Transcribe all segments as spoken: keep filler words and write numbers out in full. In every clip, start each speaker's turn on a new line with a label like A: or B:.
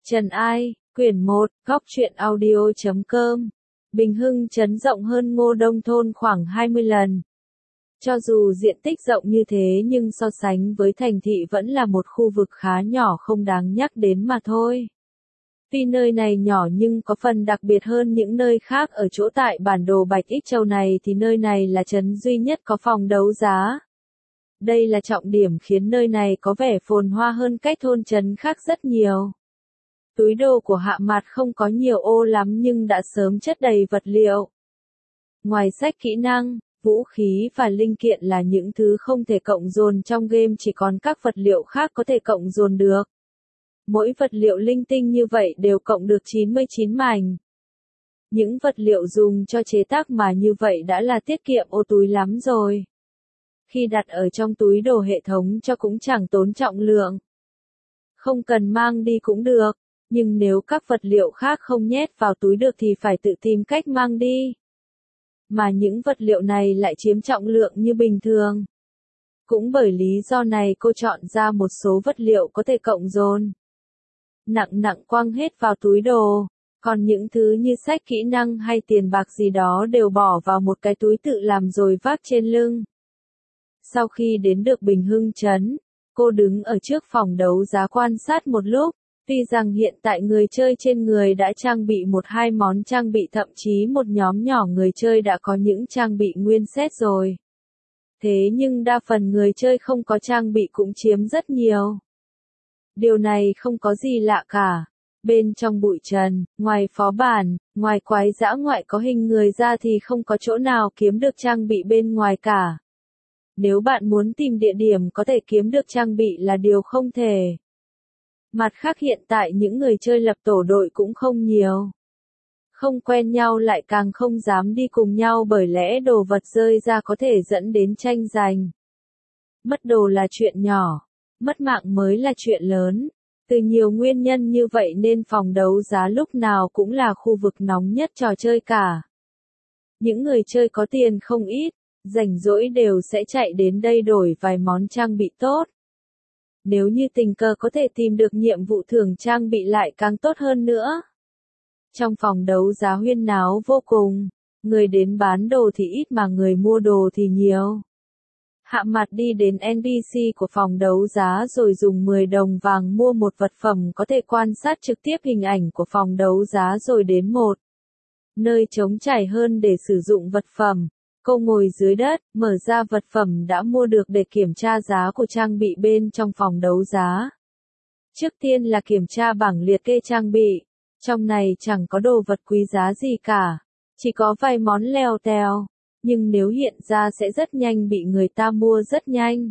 A: Trần Ai, quyển một, góc truyện audio chấm com. Bình Hưng trấn rộng hơn Ngô Đông thôn khoảng hai mươi lần. Cho dù diện tích rộng như thế nhưng so sánh với thành thị vẫn là một khu vực khá nhỏ không đáng nhắc đến mà thôi. Tuy nơi này nhỏ nhưng có phần đặc biệt hơn những nơi khác ở chỗ tại bản đồ Bạch Ích Châu này thì nơi này là trấn duy nhất có phòng đấu giá. Đây là trọng điểm khiến nơi này có vẻ phồn hoa hơn các thôn trấn khác rất nhiều. Túi đồ của Hạ Mạt không có nhiều ô lắm nhưng đã sớm chất đầy vật liệu. Ngoài sách kỹ năng, vũ khí và linh kiện là những thứ không thể cộng dồn trong game, chỉ còn các vật liệu khác có thể cộng dồn được. Mỗi vật liệu linh tinh như vậy đều cộng được chín mươi chín mảnh. Những vật liệu dùng cho chế tác mà như vậy đã là tiết kiệm ô túi lắm rồi. Khi đặt ở trong túi đồ hệ thống cho cũng chẳng tốn trọng lượng. Không cần mang đi cũng được. Nhưng nếu các vật liệu khác không nhét vào túi được thì phải tự tìm cách mang đi. Mà những vật liệu này lại chiếm trọng lượng như bình thường. Cũng bởi lý do này cô chọn ra một số vật liệu có thể cộng dồn. Nặng nặng quăng hết vào túi đồ, còn những thứ như sách kỹ năng hay tiền bạc gì đó đều bỏ vào một cái túi tự làm rồi vác trên lưng. Sau khi đến được Bình Hưng trấn, cô đứng ở trước phòng đấu giá quan sát một lúc. Tuy rằng hiện tại người chơi trên người đã trang bị một hai món trang bị, thậm chí một nhóm nhỏ người chơi đã có những trang bị nguyên set rồi. Thế nhưng đa phần người chơi không có trang bị cũng chiếm rất nhiều. Điều này không có gì lạ cả. Bên trong bụi trần, ngoài phó bản, ngoài quái dã ngoại có hình người ra thì không có chỗ nào kiếm được trang bị bên ngoài cả. Nếu bạn muốn tìm địa điểm có thể kiếm được trang bị là điều không thể. Mặt khác hiện tại những người chơi lập tổ đội cũng không nhiều. Không quen nhau lại càng không dám đi cùng nhau bởi lẽ đồ vật rơi ra có thể dẫn đến tranh giành. Mất đồ là chuyện nhỏ, mất mạng mới là chuyện lớn. Từ nhiều nguyên nhân như vậy nên phòng đấu giá lúc nào cũng là khu vực nóng nhất trò chơi cả. Những người chơi có tiền không ít, rảnh rỗi đều sẽ chạy đến đây đổi vài món trang bị tốt. Nếu như tình cờ có thể tìm được nhiệm vụ thưởng trang bị lại càng tốt hơn nữa. Trong phòng đấu giá huyên náo vô cùng, người đến bán đồ thì ít mà người mua đồ thì nhiều. Hạ Mạt đi đến en pê xê của phòng đấu giá rồi dùng mười đồng vàng mua một vật phẩm có thể quan sát trực tiếp hình ảnh của phòng đấu giá rồi đến một nơi trống trải hơn để sử dụng vật phẩm. Cô ngồi dưới đất, mở ra vật phẩm đã mua được để kiểm tra giá của trang bị bên trong phòng đấu giá. Trước tiên là kiểm tra bảng liệt kê trang bị. Trong này chẳng có đồ vật quý giá gì cả. Chỉ có vài món lèo tèo. Nhưng nếu hiện ra sẽ rất nhanh bị người ta mua rất nhanh.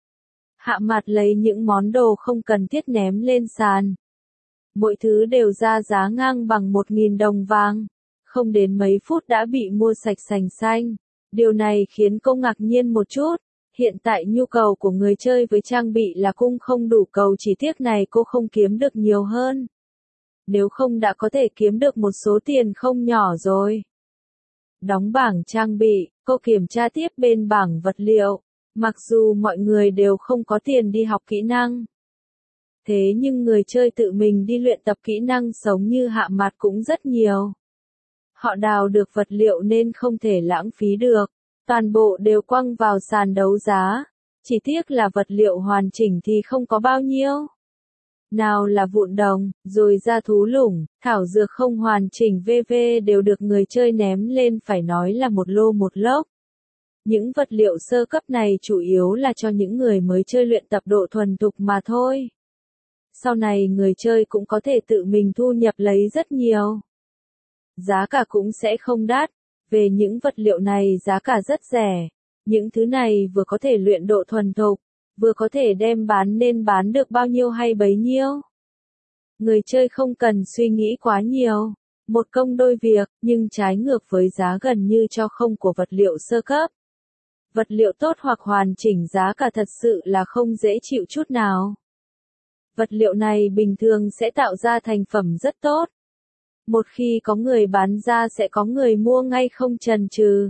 A: Hạ Mạt lấy những món đồ không cần thiết ném lên sàn. Mỗi thứ đều ra giá ngang bằng một nghìn đồng vàng. Không đến mấy phút đã bị mua sạch sành xanh. Điều này khiến cô ngạc nhiên một chút. Hiện tại nhu cầu của người chơi với trang bị là cung không đủ cầu, chỉ tiếc này cô không kiếm được nhiều hơn. Nếu không đã có thể kiếm được một số tiền không nhỏ rồi. Đóng bảng trang bị, cô kiểm tra tiếp bên bảng vật liệu. Mặc dù mọi người đều không có tiền đi học kỹ năng. Thế nhưng người chơi tự mình đi luyện tập kỹ năng sống như Hạ Mạt cũng rất nhiều. Họ đào được vật liệu nên không thể lãng phí được. Toàn bộ đều quăng vào sàn đấu giá. Chỉ tiếc là vật liệu hoàn chỉnh thì không có bao nhiêu. Nào là vụn đồng, rồi ra thú lủng, thảo dược không hoàn chỉnh vân vân đều được người chơi ném lên, phải nói là một lô một lốc. Những vật liệu sơ cấp này chủ yếu là cho những người mới chơi luyện tập độ thuần thục mà thôi. Sau này người chơi cũng có thể tự mình thu nhập lấy rất nhiều. Giá cả cũng sẽ không đắt. Về những vật liệu này giá cả rất rẻ. Những thứ này vừa có thể luyện độ thuần thục, vừa có thể đem bán nên bán được bao nhiêu hay bấy nhiêu. Người chơi không cần suy nghĩ quá nhiều. Một công đôi việc, nhưng trái ngược với giá gần như cho không của vật liệu sơ cấp. Vật liệu tốt hoặc hoàn chỉnh giá cả thật sự là không dễ chịu chút nào. Vật liệu này bình thường sẽ tạo ra thành phẩm rất tốt. Một khi có người bán ra sẽ có người mua ngay không chần chừ.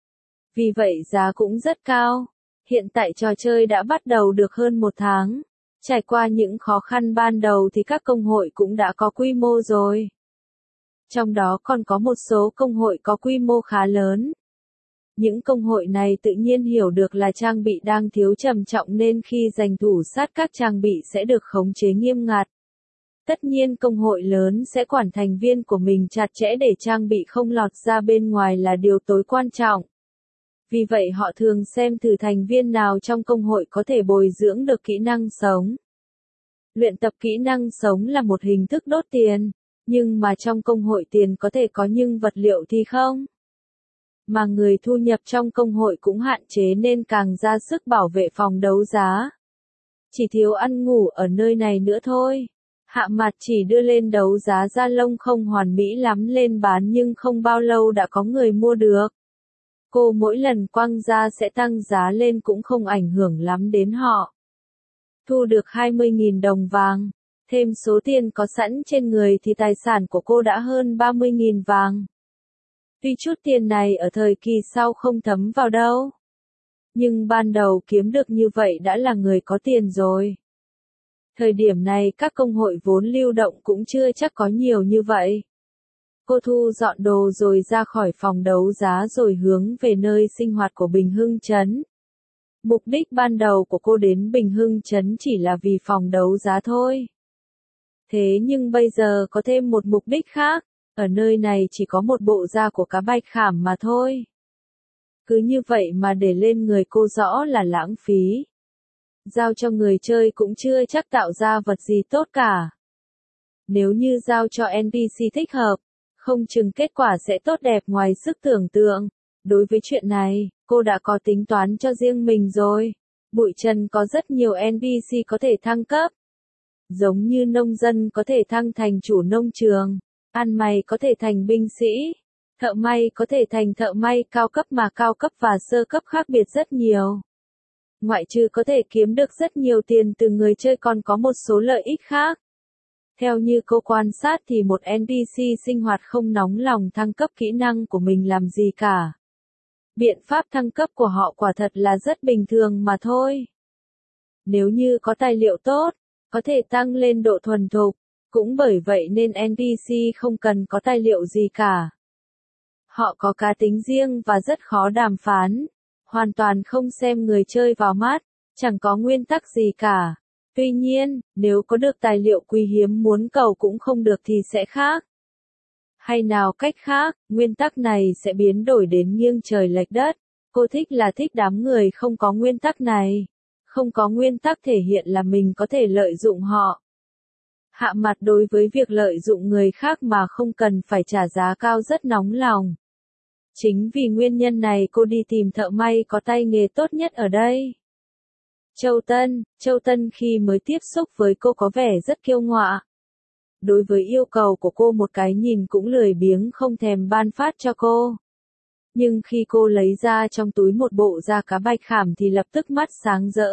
A: Vì vậy giá cũng rất cao. Hiện tại trò chơi đã bắt đầu được hơn một tháng. Trải qua những khó khăn ban đầu thì các công hội cũng đã có quy mô rồi. Trong đó còn có một số công hội có quy mô khá lớn. Những công hội này tự nhiên hiểu được là trang bị đang thiếu trầm trọng nên khi giành thủ sát các trang bị sẽ được khống chế nghiêm ngặt. Tất nhiên công hội lớn sẽ quản thành viên của mình chặt chẽ để trang bị không lọt ra bên ngoài là điều tối quan trọng. Vì vậy họ thường xem thử thành viên nào trong công hội có thể bồi dưỡng được kỹ năng sống. Luyện tập kỹ năng sống là một hình thức đốt tiền, nhưng mà trong công hội tiền có thể có nhưng vật liệu thì không. Mà người thu nhập trong công hội cũng hạn chế nên càng ra sức bảo vệ phòng đấu giá. Chỉ thiếu ăn ngủ ở nơi này nữa thôi. Hạ Mặt chỉ đưa lên đấu giá da lông không hoàn mỹ lắm lên bán nhưng không bao lâu đã có người mua được. Cô mỗi lần quăng ra sẽ tăng giá lên cũng không ảnh hưởng lắm đến họ. Thu được hai mươi nghìn đồng vàng, thêm số tiền có sẵn trên người thì tài sản của cô đã hơn ba mươi nghìn vàng. Tuy chút tiền này ở thời kỳ sau không thấm vào đâu. Nhưng ban đầu kiếm được như vậy đã là người có tiền rồi. Thời điểm này các công hội vốn lưu động cũng chưa chắc có nhiều như vậy. Cô thu dọn đồ rồi ra khỏi phòng đấu giá rồi hướng về nơi sinh hoạt của Bình Hưng Trấn. Mục đích ban đầu của cô đến Bình Hưng Trấn chỉ là vì phòng đấu giá thôi. Thế nhưng bây giờ có thêm một mục đích khác, ở nơi này chỉ có một bộ da của cá bạch khảm mà thôi. Cứ như vậy mà để lên người cô rõ là lãng phí. Giao cho người chơi cũng chưa chắc tạo ra vật gì tốt cả. Nếu như giao cho en pê xê thích hợp, không chừng kết quả sẽ tốt đẹp ngoài sức tưởng tượng. Đối với chuyện này, cô đã có tính toán cho riêng mình rồi. Bụi Trần có rất nhiều en pê xê có thể thăng cấp. Giống như nông dân có thể thăng thành chủ nông trường, ăn mày có thể thành binh sĩ, thợ may có thể thành thợ may cao cấp mà cao cấp và sơ cấp khác biệt rất nhiều. Ngoại trừ có thể kiếm được rất nhiều tiền từ người chơi còn có một số lợi ích khác. Theo như cô quan sát thì một en pê xê sinh hoạt không nóng lòng thăng cấp kỹ năng của mình làm gì cả. Biện pháp thăng cấp của họ quả thật là rất bình thường mà thôi. Nếu như có tài liệu tốt, có thể tăng lên độ thuần thục, cũng bởi vậy nên en pê xê không cần có tài liệu gì cả. Họ có cá tính riêng và rất khó đàm phán, hoàn toàn không xem người chơi vào mắt, chẳng có nguyên tắc gì cả. Tuy nhiên, nếu có được tài liệu quý hiếm muốn cầu cũng không được thì sẽ khác. Hay nào cách khác, nguyên tắc này sẽ biến đổi đến nghiêng trời lệch đất. Cô thích là thích đám người không có nguyên tắc này. Không có nguyên tắc thể hiện là mình có thể lợi dụng họ. Hạ Mặt đối với việc lợi dụng người khác mà không cần phải trả giá cao rất nóng lòng. Chính vì nguyên nhân này cô đi tìm thợ may có tay nghề tốt nhất ở đây. Châu Tân, Châu Tân khi mới tiếp xúc với cô có vẻ rất kiêu ngọa. Đối với yêu cầu của cô một cái nhìn cũng lười biếng không thèm ban phát cho cô. Nhưng khi cô lấy ra trong túi một bộ da cá bạch khảm thì lập tức mắt sáng rỡ.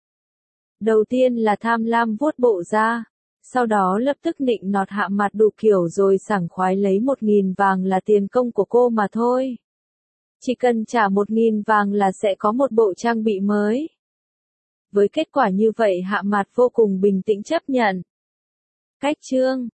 A: Đầu tiên là tham lam vuốt bộ da, sau đó lập tức nịnh nọt Hạ Mặt đủ kiểu rồi sảng khoái lấy một nghìn vàng là tiền công của cô mà thôi. Chỉ cần trả một nghìn vàng là sẽ có một bộ trang bị mới. Với kết quả như vậy Hạ Mặt vô cùng bình tĩnh chấp nhận. Cách chương